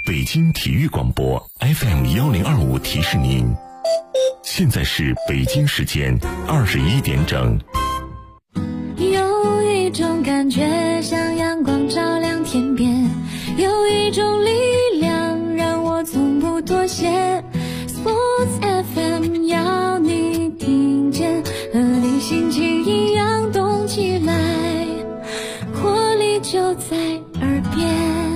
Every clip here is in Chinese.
北京体育广播 FM1025提示您，现在是北京时间21点整。 有一种感觉像阳光照亮天边，有一种力量让我从不妥协。Sports FM 要你听见，和你心情一样动起来，活力就在耳边。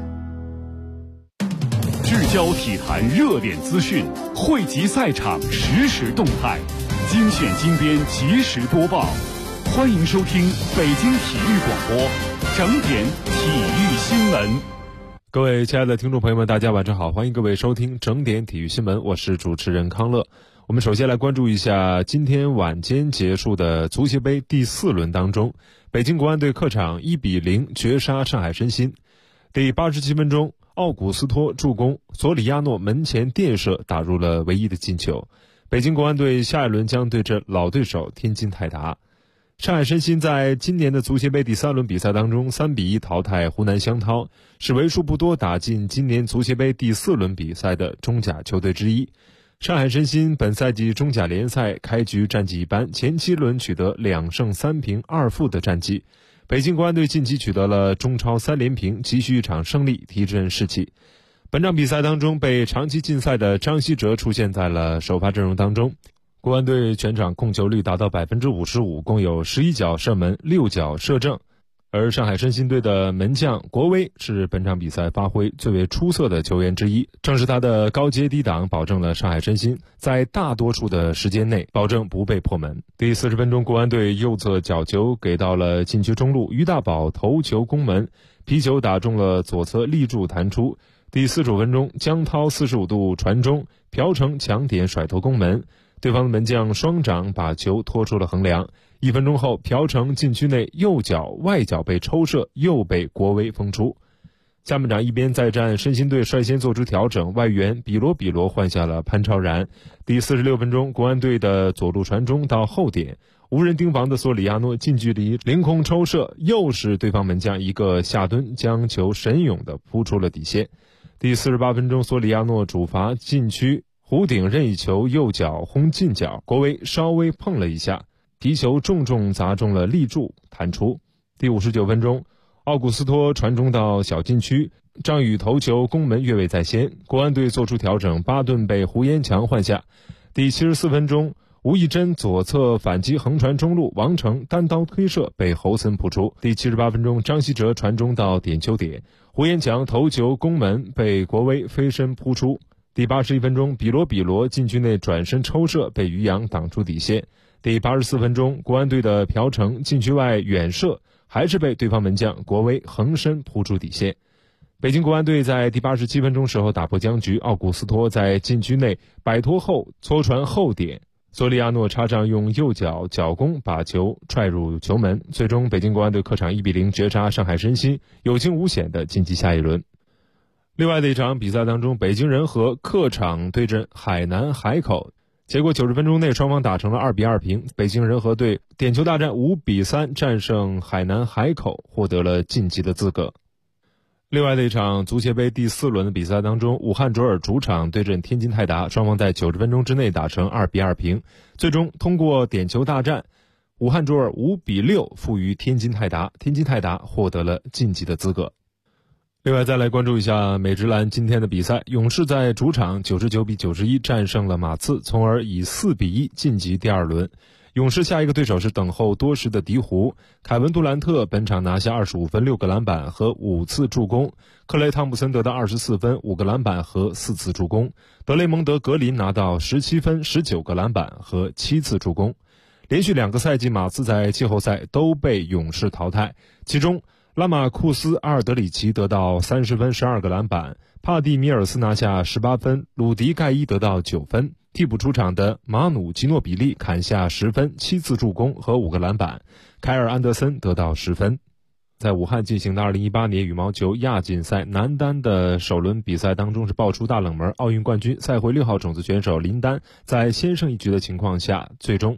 聚焦体坛热点资讯，汇集赛场实时动态，精选精编及时播报。欢迎收听北京体育广播整点体育新闻。 各位亲爱的听众朋友们，大家晚上好，欢迎各位收听整点体育新闻，我是主持人康乐。我们首先来关注一下今天晚间结束的足协杯第4轮当中，北京国安队客场1-0绝杀上海申鑫。第87分钟，奥古斯托助攻，索里亚诺门前垫射打入了唯一的进球。北京国安队下一轮将对阵老对手天津泰达。上海申鑫在今年的足协杯第3轮比赛当中3-1淘汰湖南湘涛，是为数不多打进今年足协杯第4轮比赛的中甲球队之一。上海申鑫本赛季中甲联赛开局战绩一般，前7轮取得2胜3平2负的战绩。北京国安队近期取得了中超3连平，急需一场胜利提振士气。本场比赛当中，被长期禁赛的张稀哲出现在了首发阵容当中。国安队全场控球率达到 55%， 共有11脚射门6脚射正。而上海申鑫队的门将国威是本场比赛发挥最为出色的球员之一，正是他的高接低挡保证了上海申鑫在大多数的时间内保证不被破门。第40分钟，国安队右侧角球给到了禁区中路，于大宝头球攻门，皮球打中了左侧立柱弹出。第45分钟，江涛45度传中，朴成抢点甩头攻门，对方的门将双掌把球拖出了横梁。1分钟后，朴成禁区内右脚外脚被抽射，又被国威封出。下半场一边再战，申鑫队率先做出调整，外援比罗换下了潘超然。第46分钟，国安队的左路传中到后点，无人盯防的索里亚诺近距离凌空抽射，又是对方门将一个下蹲将球神勇地扑出了底线。第48分钟，索里亚诺主罚禁区弧顶任意球右脚轰近角，国威稍微碰了一下，皮球重重砸中了立柱弹出。第59分钟，奥古斯托传中到小禁区，张宇头球攻门越位在先，国安队做出调整，巴顿被胡延强换下。第74分钟，吴亦真左侧反击横传中路，王成单刀推射被侯森扑出。第78分钟，张稀哲传中到点球点，胡延强头球攻门被国威飞身扑出。第81分钟，比罗禁区内转身抽射被于洋挡出底线。第84分钟，国安队的朴成禁区外远射，还是被对方门将国威横身扑出底线。北京国安队在第87分钟时候打破僵局，奥古斯托在禁区内摆脱后搓传后点，索里亚诺插上用右脚脚攻把球踹入球门，最终北京国安队客场1-0绝杀上海申鑫，有惊无险的晋级下一轮。另外的一场比赛当中，北京人和客场对阵海南海口，结果90分钟内双方打成了2-2平，北京人和队点球大战5-3战胜海南海口，获得了晋级的资格。另外的一场足协杯第4轮的比赛当中，武汉卓尔主场对阵天津泰达，双方在90分钟之内打成2-2平，最终通过点球大战，武汉卓尔5-6负于天津泰达，天津泰达获得了晋级的资格。另外再来关注一下美职篮今天的比赛，勇士在主场99-91战胜了马刺，从而以4-1晋级第2轮。勇士下一个对手是等候多时的鹈鹕，凯文杜兰特本场拿下25分6个篮板和5次助攻，克雷汤普森得到24分5个篮板和4次助攻，德雷蒙德格林拿到17分19个篮板和7次助攻。连续2个赛季马刺在季后赛都被勇士淘汰，其中拉马库斯·阿尔德里奇得到30分12个篮板，帕蒂米尔斯拿下18分，鲁迪盖伊得到9分，替补出场的马努吉诺比利砍下10分7次助攻和5个篮板，凯尔安德森得到10分。在武汉进行的2018年羽毛球亚锦赛男单的首轮比赛当中是爆出大冷门，奥运冠军赛会6号种子选手林丹在先胜一局的情况下，最终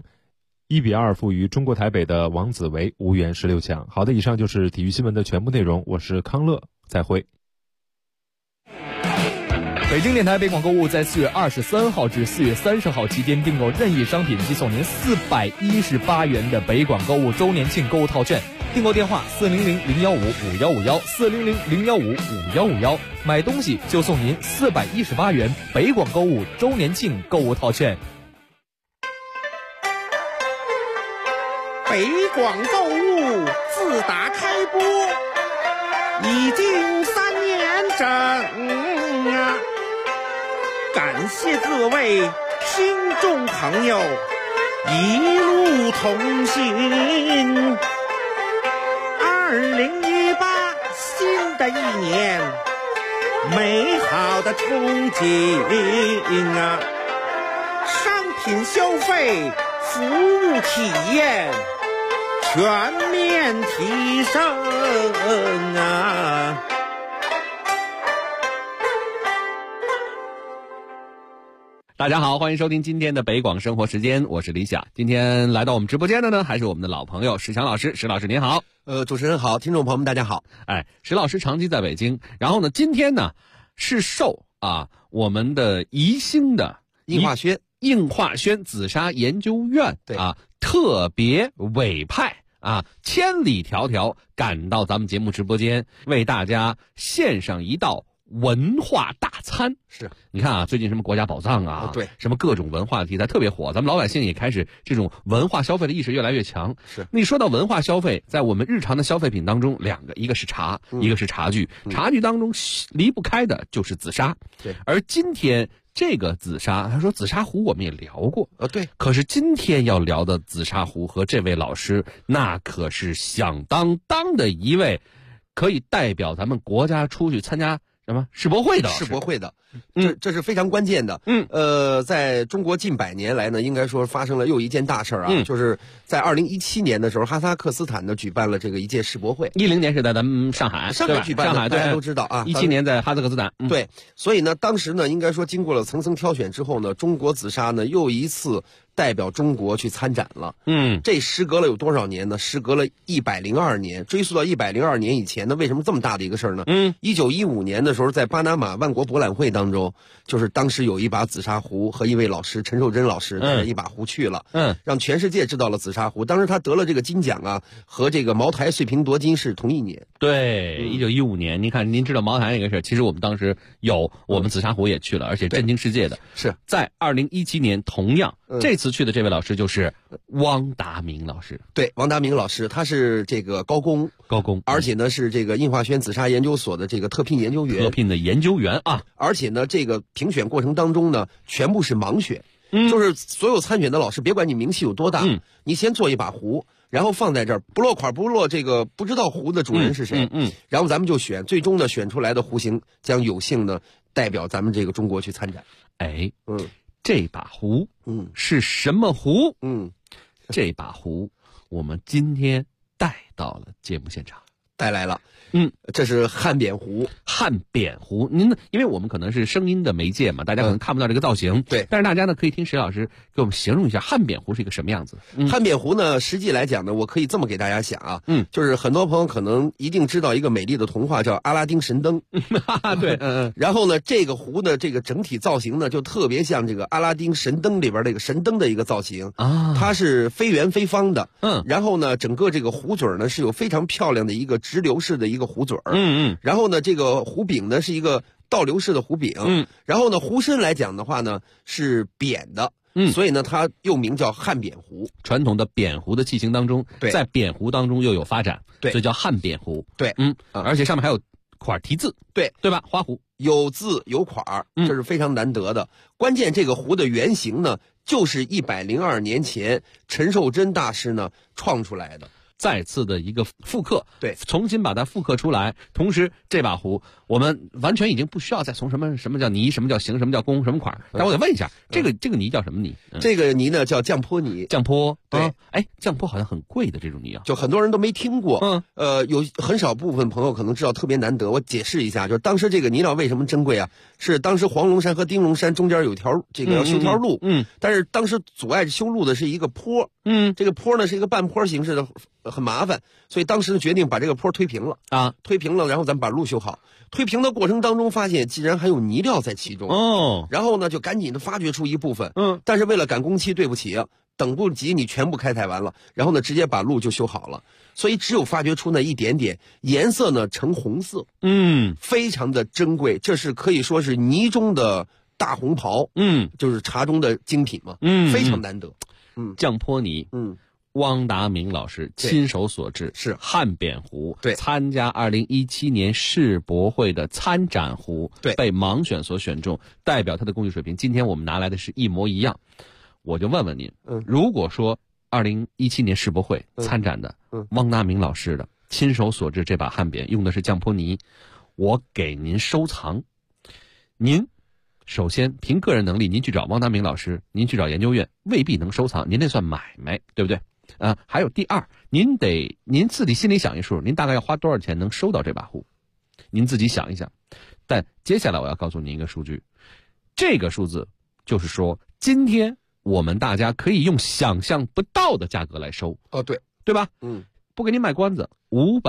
1-2负于中国台北的王子维，无缘16强。好的，以上就是体育新闻的全部内容，我是康乐，再会。 北京电台北广购物在4月23号至4月30号期间订购任意商品即送您418元的北广购物周年庆购物套券。订购电话400-015-5151，400-015-5151，买东西就送您418元北广购物周年庆购物套券。 北广购物自打开播已经3年整啊，感谢各位听众朋友一路同行。2018新的一年，美好的憧憬啊，商品消费、服务体验全面提升啊！ 大家好，欢迎收听今天的北广生活时间，我是李想。今天来到我们直播间的呢，还是我们的老朋友石强老师。石老师您好。 主持人好，听众朋友们大家好。 石老师长期在北京，然后呢，今天呢是受我们的宜兴的应化轩紫砂研究院特别委派千里迢迢赶到咱们节目直播间，为大家献上一道文化大餐。 是， 你看最近什么国家宝藏对， 什么各种文化题材特别火，咱们老百姓也开始这种文化消费的意识越来越强。 是， 那说到文化消费，在我们日常的消费品当中，两个，一个是茶，一个是茶具。茶具当中离不开的就是紫砂。 对， 而今天这个紫砂，他说紫砂壶我们也聊过， 对。 可是今天要聊的紫砂壶和这位老师，那可是响当当的一位，可以代表咱们国家出去参加什么世博会的， 这是非常关键的。在中国近100年来呢，应该说发生了又一件大事就是在2017年的时候，哈萨克斯坦呢举办了这个一届世博会。 10年是在咱们上海举办的， 上海大家都知道 17年在哈萨克斯坦。 对，所以呢，当时呢，应该说经过了层层挑选之后呢，中国紫砂呢又一次代表中国去参展了。这时隔了有多少年呢？时隔了102年，追溯到102年以前呢，为什么这么大的一个事儿呢？1915年的时候，在巴拿马万国博览会当中，就是当时有一把紫砂壶和一位老师陈寿珍老师带着一把壶去了，让全世界知道了紫砂壶。当时他得了这个金奖和这个茅台碎瓶夺金是同一年。 对，1915年，您看，您知道茅台那个事，其实我们当时我们紫砂壶也去了，而且震惊世界的。 是在2017年，同样这次去的这位老师就是汪达明老师。 对，汪达明老师，他是这个高工，而且呢是这个应化轩紫砂研究所的这个特聘研究员而且呢这个评选过程当中呢全部是盲选，就是所有参选的老师，别管你名气有多大，你先做一把壶，然后放在这儿，不落款不落这个不知道壶的主人是谁，然后咱们就选，最终呢选出来的壶型将有幸呢代表咱们这个中国去参展。 这把壶是什么壶？这把壶我们今天带到了节目现场， 带来了。这是汉扁壶。 您呢？因为我们可能是声音的媒介嘛，大家可能看不到这个造型。 对， 但是大家呢可以听石老师给我们形容一下汉扁壶是一个什么样子。 汉扁壶呢，实际来讲呢，我可以这么给大家讲就是很多朋友可能一定知道一个美丽的童话叫《阿拉丁神灯》。 对， 然后呢，这个壶的这个整体造型呢，就特别像这个《阿拉丁神灯》里边这个神灯的一个造型它是非圆非方的。然后呢，整个这个壶嘴呢是有非常漂亮的一个直流式的一个壶嘴然后呢，这个壶柄呢是一个倒流式的壶柄然后呢，壶身来讲的话呢是扁的。所以呢，它又名叫汉扁壶。 传统的扁壶的器型当中，在扁壶当中又有发展，所以叫汉扁壶。 对， 而且上面还有款题字，对吧？花壶有字有款这是非常难得的。关键这个壶的原型呢，就是102年前陈寿珍大师呢创出来的。 再次的一个复刻， 对， 重新把它复刻出来。同时，这把壶我们完全已经不需要再从什么叫泥，什么叫形，什么叫工，什么款。但我得问一下，这个泥叫什么泥？ 这个泥呢叫降坡泥。 降坡对， 降坡好像很贵的这种泥啊， 就很多人都没听过。有很少部分朋友可能知道，特别难得。我解释一下，就是当时这个泥料为什么珍贵啊？是当时黄龙山和丁龙山中间有一条这个要修条路，但是当时阻碍修路的是一个坡，这个坡呢是一个半坡形式的，很麻烦，所以当时决定把这个坡推平了啊，推平了，然后咱们把路修好。推平的过程当中，发现竟然还有泥料在其中然后呢就赶紧的发掘出一部分，但是为了赶工期，对不起啊，等不及你全部开采完了，然后呢直接把路就修好了，所以只有发掘出那一点点，颜色呢呈红色，非常的珍贵，这是可以说是泥中的大红袍，就是茶中的精品嘛，非常难得。 降坡泥，汪达明老师亲手所制， 是汉扁壶， 对， 参加2017年世博会的参展壶， 对， 被盲选所选中，代表他的工艺水平。今天我们拿来的是一模一样，我就问问您，如果说2017年世博会参展的汪达明老师的亲手所制这把汉扁用的是降坡泥，我给您收藏，您首先凭个人能力，您去找汪达明老师，您去找研究院未必能收藏，您那算买卖，对不对？还有第二，您自己心里想一数，您大概要花多少钱能收到这把壶？您自己想一想。但接下来我要告诉您一个数据，这个数字就是说，今天我们大家可以用想象不到的价格来收。对吧？不给您卖关子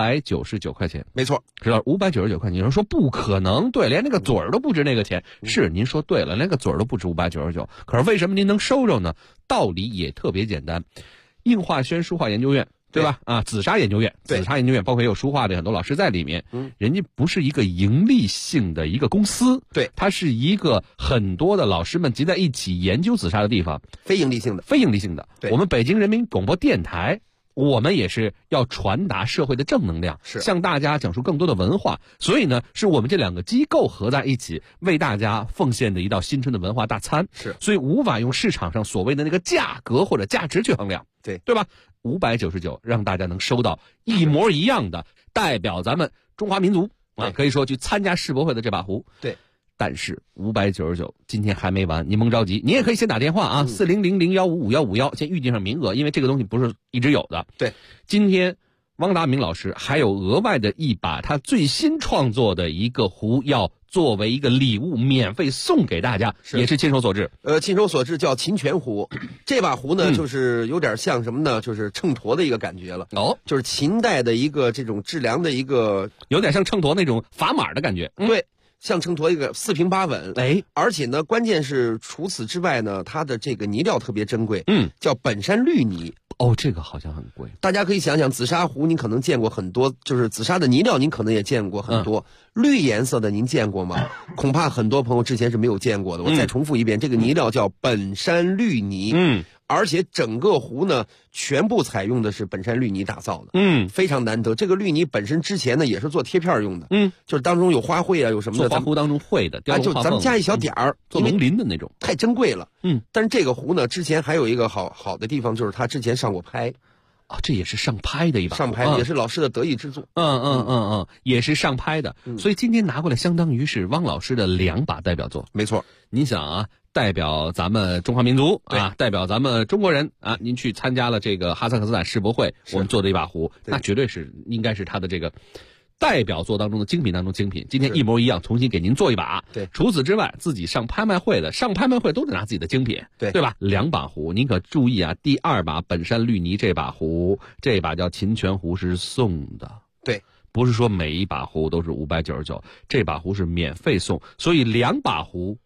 ，599块钱， 没错， 知道599块钱。有人说不可能，对，连那个嘴儿都不值那个钱。是，您说对了，连个嘴儿都不值599。可是为什么您能收着呢？道理也特别简单。应化轩书画研究院，对吧？紫砂研究院，包括也有书画的很多老师在里面。人家不是一个盈利性的一个公司， 对， 它是一个很多的老师们集在一起研究紫砂的地方， 非盈利性的。 我们北京人民广播电台，我们也是要传达社会的正能量， 是向大家讲述更多的文化。所以呢，是我们这两个机构合在一起，为大家奉献的一道新春的文化大餐。 是， 所以无法用市场上所谓的那个价格或者价值去衡量，对吧？599让大家能收到一模一样的，代表咱们中华民族可以说去参加世博会的这把壶。 对。 但是599今天还没完，您甭着急，您也可以先打电话40001555151，先预定上名额，因为这个东西不是一直有的。 对， 今天汪达明老师还有额外的一把他最新创作的一个壶，要作为一个礼物免费送给大家，也是亲手所制。 亲手所制叫秦泉壶，这把壶呢，就是有点像什么呢？就是秤砣的一个感觉了。就是秦代的一个这种制量的一个， 有点像秤砣那种砝码的感觉。 对。像秤砣一个四平八稳，而且呢，关键是除此之外呢，它的这个泥料特别珍贵，叫本山绿泥。 这个好像很贵。 大家可以想想，紫砂壶您可能见过很多，就是紫砂的泥料您可能也见过很多，绿颜色的您见过吗？恐怕很多朋友之前是没有见过的。我再重复一遍，这个泥料叫本山绿泥。而且整个壶呢，全部采用的是本山绿泥打造的，非常难得。这个绿泥本身之前呢，也是做贴片用的，就是当中有花卉啊，有什么的， 做花壶当中会的， 就咱们加一小点儿， 做龙鳞的那种， 太珍贵了。但是这个壶呢，之前还有一个好的地方，就是它之前上过拍。 这也是上拍的一把， 上拍也是老师的得意之作。 也是上拍的。所以今天拿过来，相当于是汪老师的2把代表作。 没错， 您想啊，代表咱们中华民族代表咱们中国人您去参加了这个哈萨克斯坦世博会，我们做的一把壶，那绝对是应该是他的这个代表作当中的精品当中精品。今天一模一样，重新给您做一把。 对， 除此之外，自己上拍卖会都得拿自己的精品，对吧？2把壶，您可注意啊，第2把本山绿泥这把壶，这把叫秦泉壶是送的。 对， 不是说每一把壶都是599，这把壶是免费送，所以2把壶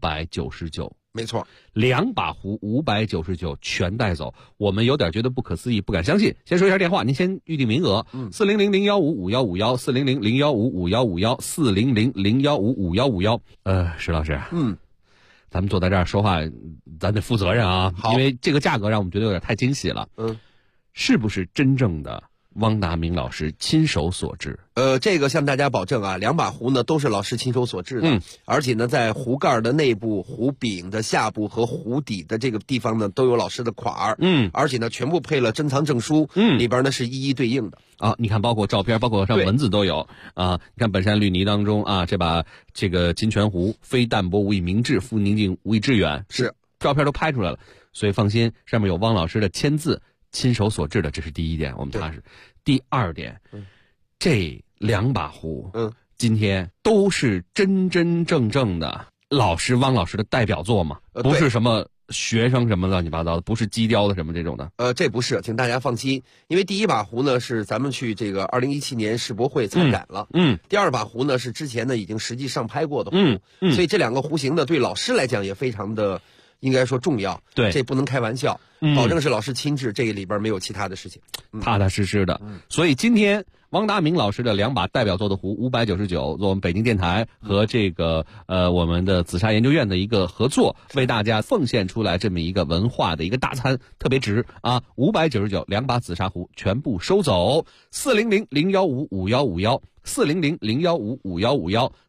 599。 没错 ，2把壶599全带走，我们有点觉得不可思议，不敢相信。先说一下电话，您先预定名额，40001555151，400015551，400015551。石老师，咱们坐在这儿说话，咱得负责任啊，因为这个价格让我们觉得有点太惊喜了。是不是真正的汪达明老师亲手所制？ 这个向大家保证啊，2把壶呢都是老师亲手所制的，而且呢在壶盖的内部、壶柄的下部和壶底的这个地方呢都有老师的款儿，而且呢全部配了珍藏证书，里边呢是一一对应的你看包括照片，包括上文字都有你看本山绿泥当中这个金泉壶，非淡泊无以明志，复宁静无以致远， 是照片都拍出来了。 所以放心，上面有汪老师的签字，亲手所制的，这是第一点，我们踏实。第二点，这2把壶，今天都是真真正正的汪老师的代表作嘛，不是什么学生什么乱七八糟的，不是基雕的什么这种的。 这不是，请大家放心，因为第1把壶呢是咱们去这个2017年世博会参展了，第2把壶呢是之前呢已经实际上拍过的壶，所以这2个壶型呢对老师来讲也非常的应该说重要， 对， 这不能开玩笑，保证是老师亲制，这个里边没有其他的事情， 踏踏实实的。所以今天汪达明老师的2把代表作的壶599，做我们北京电台和这个我们的紫砂研究院的一个合作，为大家奉献出来这么一个文化的一个大餐，特别值啊！599 2把紫砂壶全部收走，400-015-5151 400-015-5151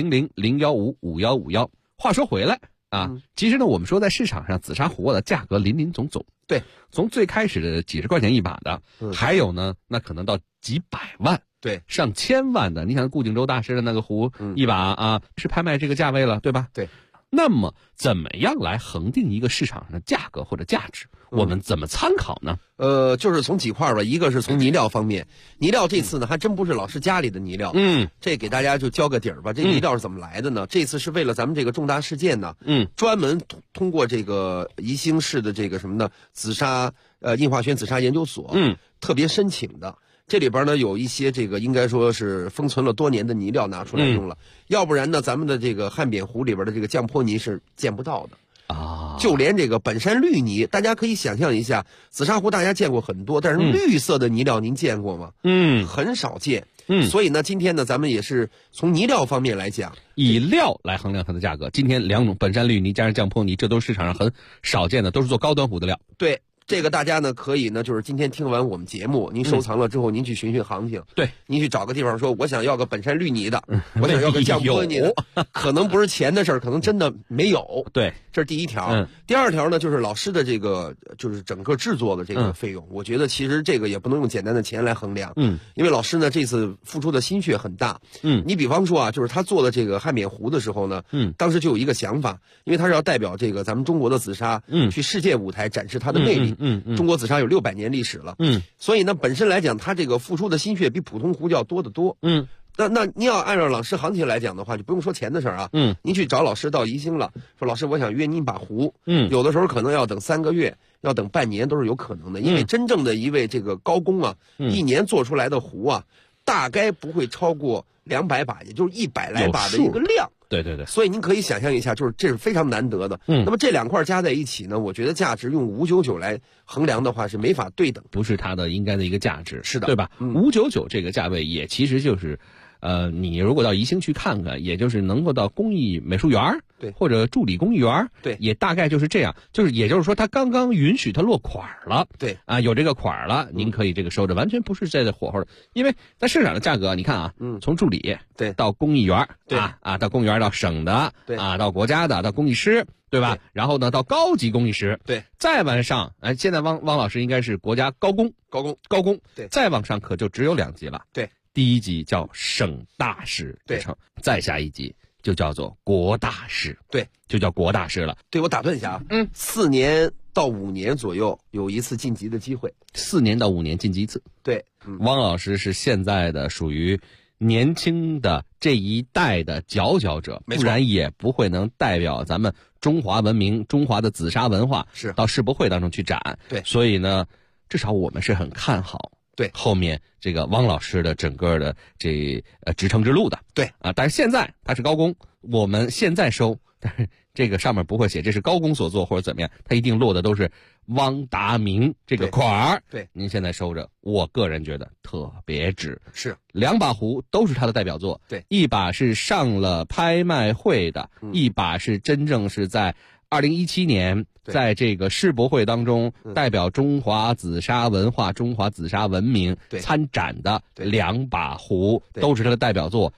400-015-5151。话说回来其实呢，我们说在市场上紫砂壶的价格林林总总， 对， 从最开始的几十块钱1把的，还有呢，那可能到几百万， 对， 上千万的。你想顾景舟大师的那个壶1把是拍卖这个价位了，对吧？ 对。 那么怎么样来恒定一个市场上的价格或者价值？我们怎么参考呢？ 就是从几块吧，一个是从泥料方面，泥料这次呢还真不是老师家里的泥料，这给大家就交个底儿吧。这泥料是怎么来的呢？这次是为了咱们这个重大事件呢，专门通过这个宜兴市的这个什么呢紫砂印化轩紫砂研究所，特别申请的。这里边呢有一些这个应该说是封存了多年的泥料拿出来用了，要不然呢咱们的这个汉扁壶里边的这个降坡泥是见不到的。就连这个本山绿泥，大家可以想象一下，紫砂壶大家见过很多，但是绿色的泥料您见过吗？很少见。所以呢，今天呢，咱们也是从泥料方面来讲， 以料来衡量它的价格。今天2种本山绿泥加上降坡泥，这都是市场上很少见的，都是做高端壶的料。 对。这个大家呢可以呢，就是今天听完我们节目，您收藏了之后，您去寻寻行情。 对， 您去找个地方说，我想要个本山绿泥的，我想要个降坡泥的，可能不是钱的事儿，可能真的没有。 对， 这是第一条。第二条呢，就是老师的这个就是整个制作的这个费用，我觉得其实这个也不能用简单的钱来衡量。因为老师呢这次付出的心血很大。你比方说就是他做的这个汉扁壶的时候呢，当时就有一个想法，因为他是要代表这个咱们中国的紫砂，去世界舞台展示它的魅力。中国紫砂有600年历史了，所以呢，本身来讲，它这个付出的心血比普通壶就要多得多，那你要按照老师行情来讲的话，就不用说钱的事儿啊，您去找老师到宜兴了，说老师我想约您把壶，有的时候可能要等3个月，要等半年都是有可能的，因为真正的一位这个高工啊，一年做出来的壶啊，大概不会超过200把，也就是100来把的一个量。 对对对， 所以您可以想象一下，就是这是非常难得的。那么这2块加在一起呢，我觉得价值用599来衡量的话是没法对等， 不是它的应该的一个价值。 是的， 对吧？599这个价位也其实就是。你如果到宜兴去看看，也就是能够到工艺美术园， 对， 或者助理工艺园， 对， 也大概就是这样，也就是说，它刚刚允许它落款了， 对， 有这个款了，您可以这个收着，完全不是在这火候的，因为在市场的价格，你看啊，从助理对到工艺园， 对到工艺园到省的， 对到国家的，到工艺师，对吧？然后呢，到高级工艺师， 对， 再往上，现在汪老师应该是国家高工， 对， 再往上可就只有2级了， 对。 第1级叫省大师之称，再下一级就叫做国大师， 对， 就叫国大师了。 对，我打断一下啊，4年到5年左右有一次晋级的机会 ，4年到5年晋级1次。 对， 汪老师是现在的属于年轻的这一代的佼佼者，不然也不会能代表咱们中华文明、中华的紫砂文化是到世博会当中去展。 对， 所以呢，至少我们是很看好。 对， 后面这个汪老师的整个的这职称之路的， 对但是现在他是高工，我们现在收，但是这个上面不会写这是高工所做或者怎么样，他一定落的都是汪达明这个款儿。 对， 您现在收着，我个人觉得特别值。 是 2把壶都是他的代表作， 对， 一把是上了拍卖会的，一把是真正是在2017年在这个世博会当中代表中华紫砂文化、中华紫砂文明参展的2把壶，都是他的代表作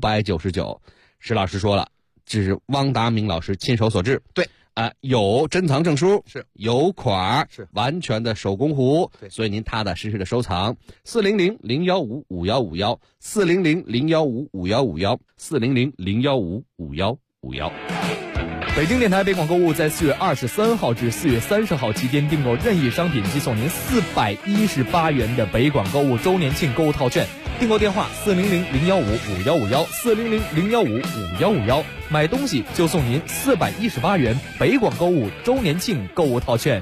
599。石老师说了，这是汪达明老师亲手所制， 对， 有珍藏证书， 是有款， 是完全的手工壶， 对， 所以您踏踏实实的收藏。400-015-5151 400-015-5151 400-015-5151。 北京电台北广购物在4月23号至4月30号期间订购任意商品即送您418元的北广购物周年庆购物套券。订购电话400-015-5151，400-015-5151，买东西就送您418元北广购物周年庆购物套券。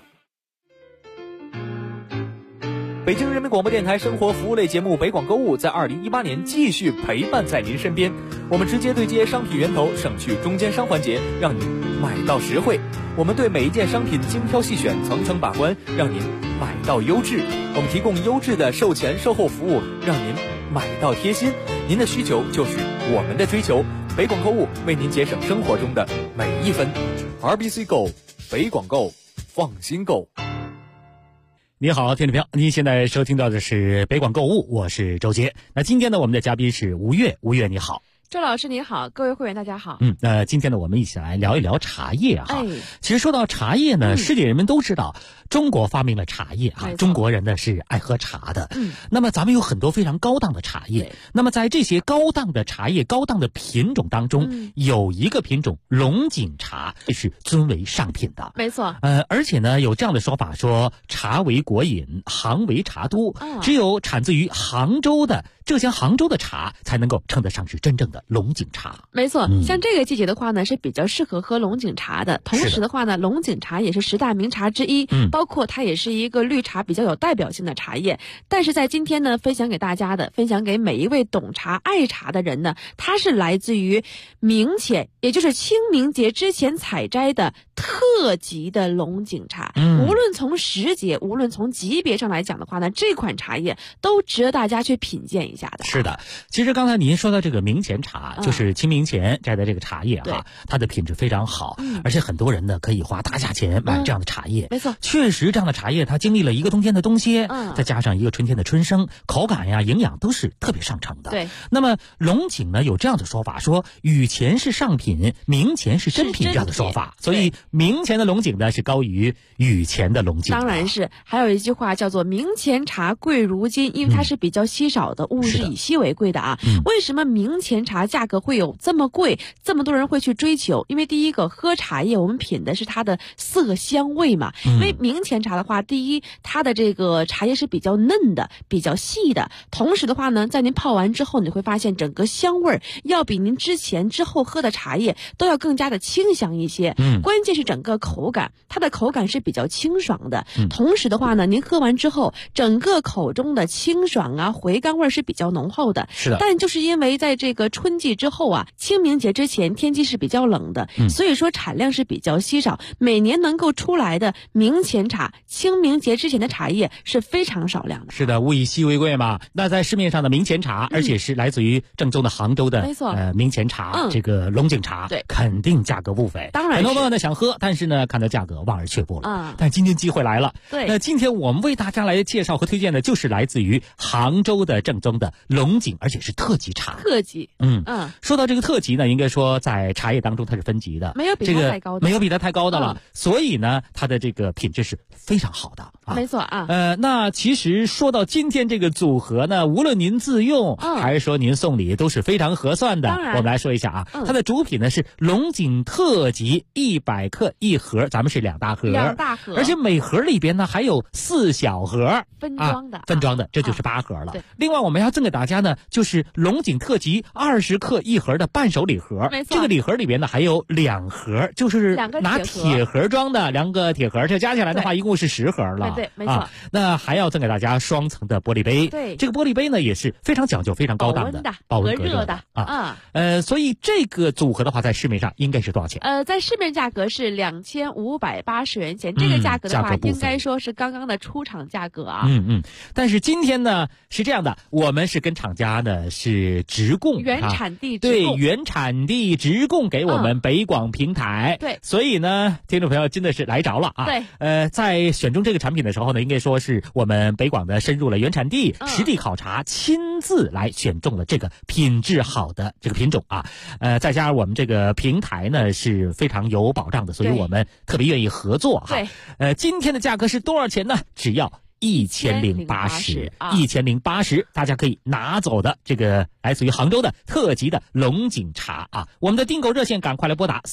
北京人民广播电台生活服务类节目《北广购物》在2018年继续陪伴在您身边。我们直接对接商品源头，省去中间商环节，让您买到实惠。我们对每一件商品精挑细选，层层把关，让您买到优质。我们提供优质的售前售后服务，让您买到贴心。您的需求就是我们的追求。北广购物为您节省生活中的每一分。RBC Go， 北广购，放心购。 你好，听众朋友，您现在收听到的是北广购物，我是周杰。那今天呢，我们的嘉宾是吴越，吴越你好。 周老师您好，各位会员大家好。 今天呢，我们一起来聊一聊茶叶哈。其实说到茶叶呢，世界人们都知道，中国发明了茶叶哈，中国人呢是爱喝茶的。那么咱们有很多非常高档的茶叶，那么在这些高档的茶叶、高档的品种当中，有一个品种龙井茶是尊为上品的。 没错。 而且呢，有这样的说法说，茶为国饮，杭为茶都，只有产自于杭州的浙江杭州的茶，才能够称得上是真正的龙井茶。 没错，像这个季节的话呢，是比较适合喝龙井茶的。同时的话呢，龙井茶也是10大名茶之一，包括它也是一个绿茶比较有代表性的茶叶。但是在今天呢，分享给大家的，分享给每一位懂茶爱茶的人呢，它是来自于明前，也就是清明节之前采摘的特级的龙井茶。无论从时节，无论从级别上来讲的话呢，这款茶叶都值得大家去品鉴一下的。 是的，其实刚才您说到这个明前茶，就是清明前摘的这个茶叶哈，它的品质非常好，而且很多人呢可以花大价钱买这样的茶叶。 没错， 确实这样的茶叶它经历了一个冬天的冬歇，再加上一个春天的春生，口感呀、营养都是特别上乘的。 对。 那么龙井呢有这样的说法，说雨前是上品，明前是真品这样的说法，所以明前的龙井呢是高于雨前的龙井。 当然是，还有一句话叫做明前茶贵如金，因为它是比较稀少的，物是以稀为贵的啊。为什么明前茶价格会有这么贵，这么多人会去追求？因为第一个，喝茶叶我们品的是它的色香味嘛。因为明前茶的话，第一，它的这个茶叶是比较嫩的，比较细的，同时的话呢，在您泡完之后，你会发现整个香味要比您之前之后喝的茶叶都要更加的清香一些。关键是整个口感，它的口感是比较清爽的。同时的话呢，您喝完之后，整个口中的清爽啊、回甘味是比较浓厚的。 是的。 但就是因为在这个春季之后啊，清明节之前天气是比较冷的，所以说产量是比较稀少。每年能够出来的明前茶，清明节之前的茶叶是非常少量的。 是的，物以稀为贵嘛。那在市面上的明前茶，而且是来自于正宗的杭州的， 没错， 明前茶，这个龙井茶， 对， 肯定价格不菲。 当然， 很多朋友呢想喝，但是呢看到价格望而却步了。但今天机会来了。 对。 那今天我们为大家来介绍和推荐的就是来自于杭州的正宗的龙井，而且是特级茶。 特级。 说到这个特级呢，应该说在茶叶当中它是分级的， 没有比它太高的， 没有比它太高的了。所以呢，它的这个品质是非常好的。 没错啊。 那其实说到今天这个组合呢，无论您自用还是说您送礼，都是非常合算的。 当然， 我们来说一下啊，它的主品呢是龙井特级100克一盒，咱们是2大盒，而且每盒里边呢还有4小盒分装的， 分装的，这就是8盒了。另外我们要赠给大家呢，就是龙井特级20克一盒的伴手礼盒。 没错， 这个礼盒里边呢还有2盒，就是拿铁盒装的2个铁盒，这加起来的话一共是10盒了。 对，没错。 那还要赠给大家双层的玻璃杯。 对， 这个玻璃杯呢也是非常讲究、非常高档的，保温隔热的啊。所以这个组合的话，在市面上应该是多少钱？ 在市面价格是2580元钱，这个价格的话，应该说是刚刚的出厂价格啊。 但是今天呢是这样的，我们是跟厂家呢是直供原产地直供，对，原产地直供给我们北广平台。 对， 所以呢，听众朋友真的是来着了啊。 对， 在选中这个产品的时候呢，应该说是我们北广的深入了原产地，实地考察，亲自来选中了这个品质好的这个品种啊。再加上我们这个平台呢是非常有保障的，所以我们特别愿意合作哈。 对， 今天的价格是多少钱呢？只要 1080，1080，大家可以拿走的这个来自于杭州的特级的龙井茶啊。我们的订购热线赶快来拨打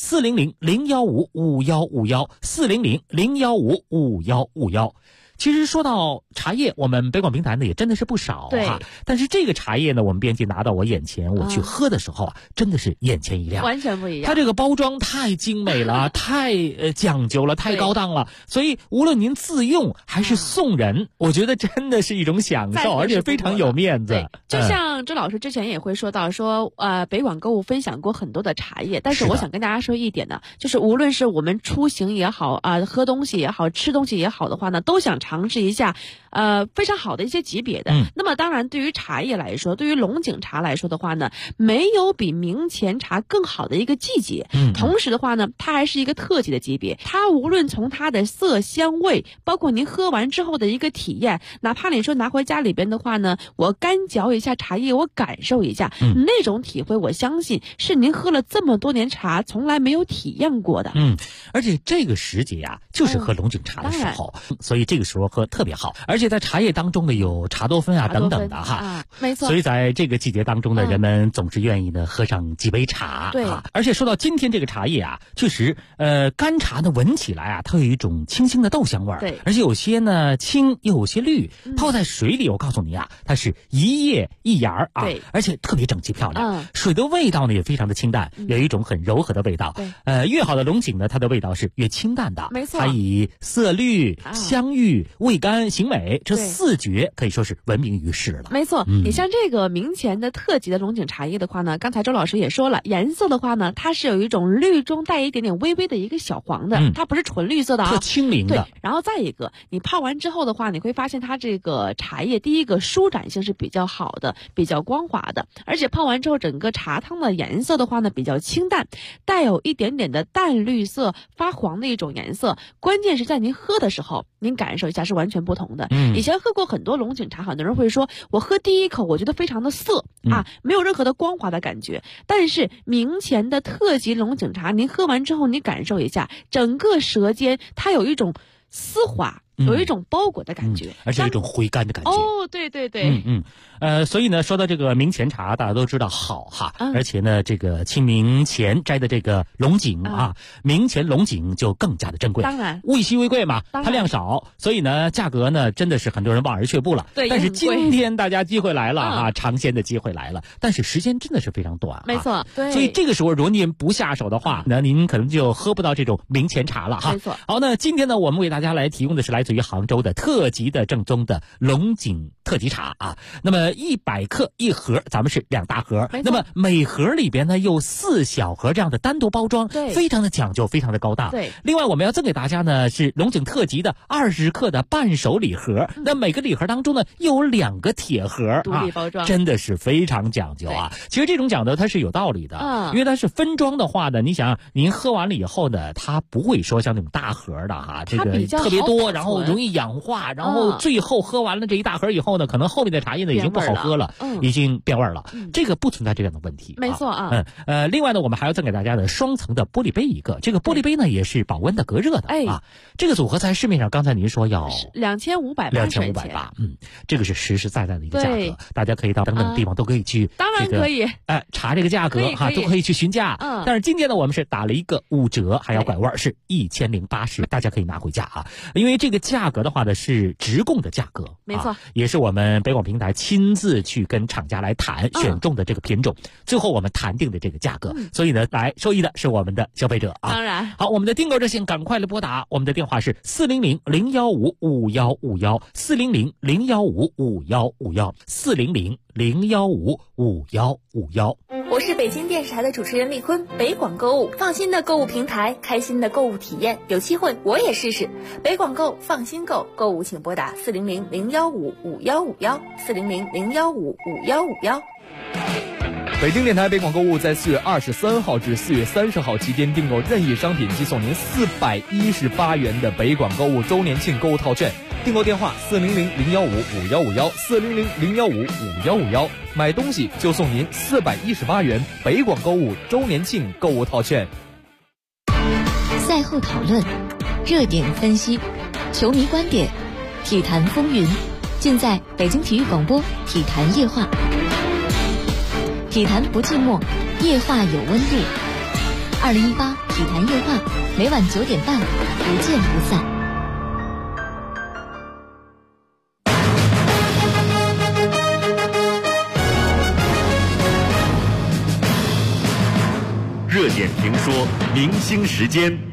400-015-5151，400-015-5151。其实说到茶叶，我们北广平台呢也真的是不少哈。但是这个茶叶呢，我们编辑拿到我眼前，我去喝的时候啊，真的是眼前一亮， 完全不一样。 它这个包装太精美了，太讲究了，太高档了。所以无论您自用还是送人，我觉得真的是一种享受，而且非常有面子。 就像周老师之前也会说到说，北广购物分享过很多的茶叶，但是我想跟大家说一点呢，就是无论是我们出行也好喝东西也好，吃东西也好的话呢，都想尝试一下非常好的一些级别的。那么当然对于茶叶来说，对于龙井茶来说的话呢，没有比明前茶更好的一个季节。同时的话呢，它还是一个特级的级别，它无论从它的色香味，包括您喝完之后的一个体验，哪怕你说拿回家里边的话呢，我干嚼一下茶叶，我感受一下那种体会，我相信是您喝了这么多年茶从来没有体验过的。 而且这个时节啊，就是喝龙井茶的时候，所以这个时候喝特别好。而且在茶叶当中呢，有茶多酚啊等等的哈， 没错。 所以在这个季节当中呢，人们总是愿意呢喝上几杯茶。 对， 而且说到今天这个茶叶啊，确实，干茶呢闻起来啊，它有一种清新的豆香味儿， 对， 而且有些呢青，又有些绿，泡在水里，我告诉你啊，它是一叶一芽啊， 对， 而且特别整齐漂亮。水的味道呢也非常的清淡，有一种很柔和的味道。越好的龙井呢，它的味道是越清淡的， 没错。 它以色绿、香郁、味甘、形美这4绝可以说是闻名于世了。 没错，你像这个明前的特级的龙井茶叶的话呢，刚才周老师也说了，颜色的话呢，它是有一种绿中带一点点微微的一个小黄的，它不是纯绿色的啊， 特清明的。 对，然后再一个，你泡完之后的话，你会发现它这个茶叶第一个舒展性是比较好的，比较光滑的，而且泡完之后整个茶汤的颜色的话呢比较清淡，带有一点点的淡绿色发黄的一种颜色。关键是在您喝的时候，您感受一下是完全不同的。以前喝过很多龙井茶，很多人会说我喝第一口我觉得非常的涩没有任何的光滑的感觉，但是明前的特级龙井茶，您喝完之后你感受一下，整个舌尖它有一种丝滑，有一种包裹的感觉， 而且有一种回甘的感觉。 对对对， 所以呢，说到这个明前茶，大家都知道好哈，而且呢，这个清明前摘的这个龙井明前龙井就更加的珍贵。 当然， 物以稀为贵嘛，它量少，所以呢，价格呢真的是很多人望而却步了。 对， 但是今天大家机会来了尝鲜的机会来了，但是时间真的是非常短。 没错，对。 所以这个时候，如果您不下手的话，那您可能就喝不到这种明前茶了哈。 没错。 好，那今天呢，我们为大家来提供的是来自于杭州的特级的正宗的龙井特级茶啊。那么100克一盒，咱们是2大盒，那么每盒里边呢有4小盒这样的单独包装，非常的讲究，非常的高档。 对。 另外我们要赠给大家呢是龙井特级的20克的伴手礼盒，那每个礼盒当中呢又有2个铁盒， 独立包装， 真的是非常讲究啊。其实这种讲究它是有道理的，因为它是分装的话呢，你想您喝完了以后呢，它不会说像那种大盒的哈，这个特别多，然后容易氧化，然后最后喝完了这一大盒以后呢，可能后面的茶叶呢已经不好喝了，已经变味了。这个不存在这样的问题。 没错啊。 另外呢，我们还要赠给大家的双层的玻璃杯一个，这个玻璃杯呢也是保温的、隔热的啊。这个组合在市面上，刚才您说要 2580 块钱，这个是实实在在的一个价格，大家可以到等等地方都可以去， 当然可以， 查这个价格哈，都可以去询价。但是今天呢，我们是打了一个5折，还要拐弯，是1080，大家可以拿回家啊。因为这个价格的话呢，是直供的价格， 没错， 也是我们北广平台亲自去跟厂家来谈选中的这个品种，最后我们谈定的这个价格。所以呢，来受益的是我们的消费者啊。 当然， 好，我们的订购热线赶快来拨打，我们的电话是400-015-5151，400-015-5151，400-015-5151。 我是北京电视台的主持人丽坤，北广购物，放心的购物平台，开心的购物体验，有机会我也试试。北广购，放心购，购物请拨打400-015-5151，400-015-5151。 北京电台北广购物在4月23号至4月30号期间订购任意商品即送您418元的北广购物周年庆购物套券，订购电话400-015-5151，400-015-5151，买东西就送您418元北广购物周年庆购物套券。 赛后讨论，热点分析，球迷观点， 体坛风云，尽在北京体育广播体坛夜话。体坛不寂寞，夜话有温度。2018体坛夜话，每晚9点半，不见不散。 热点评说，明星时间。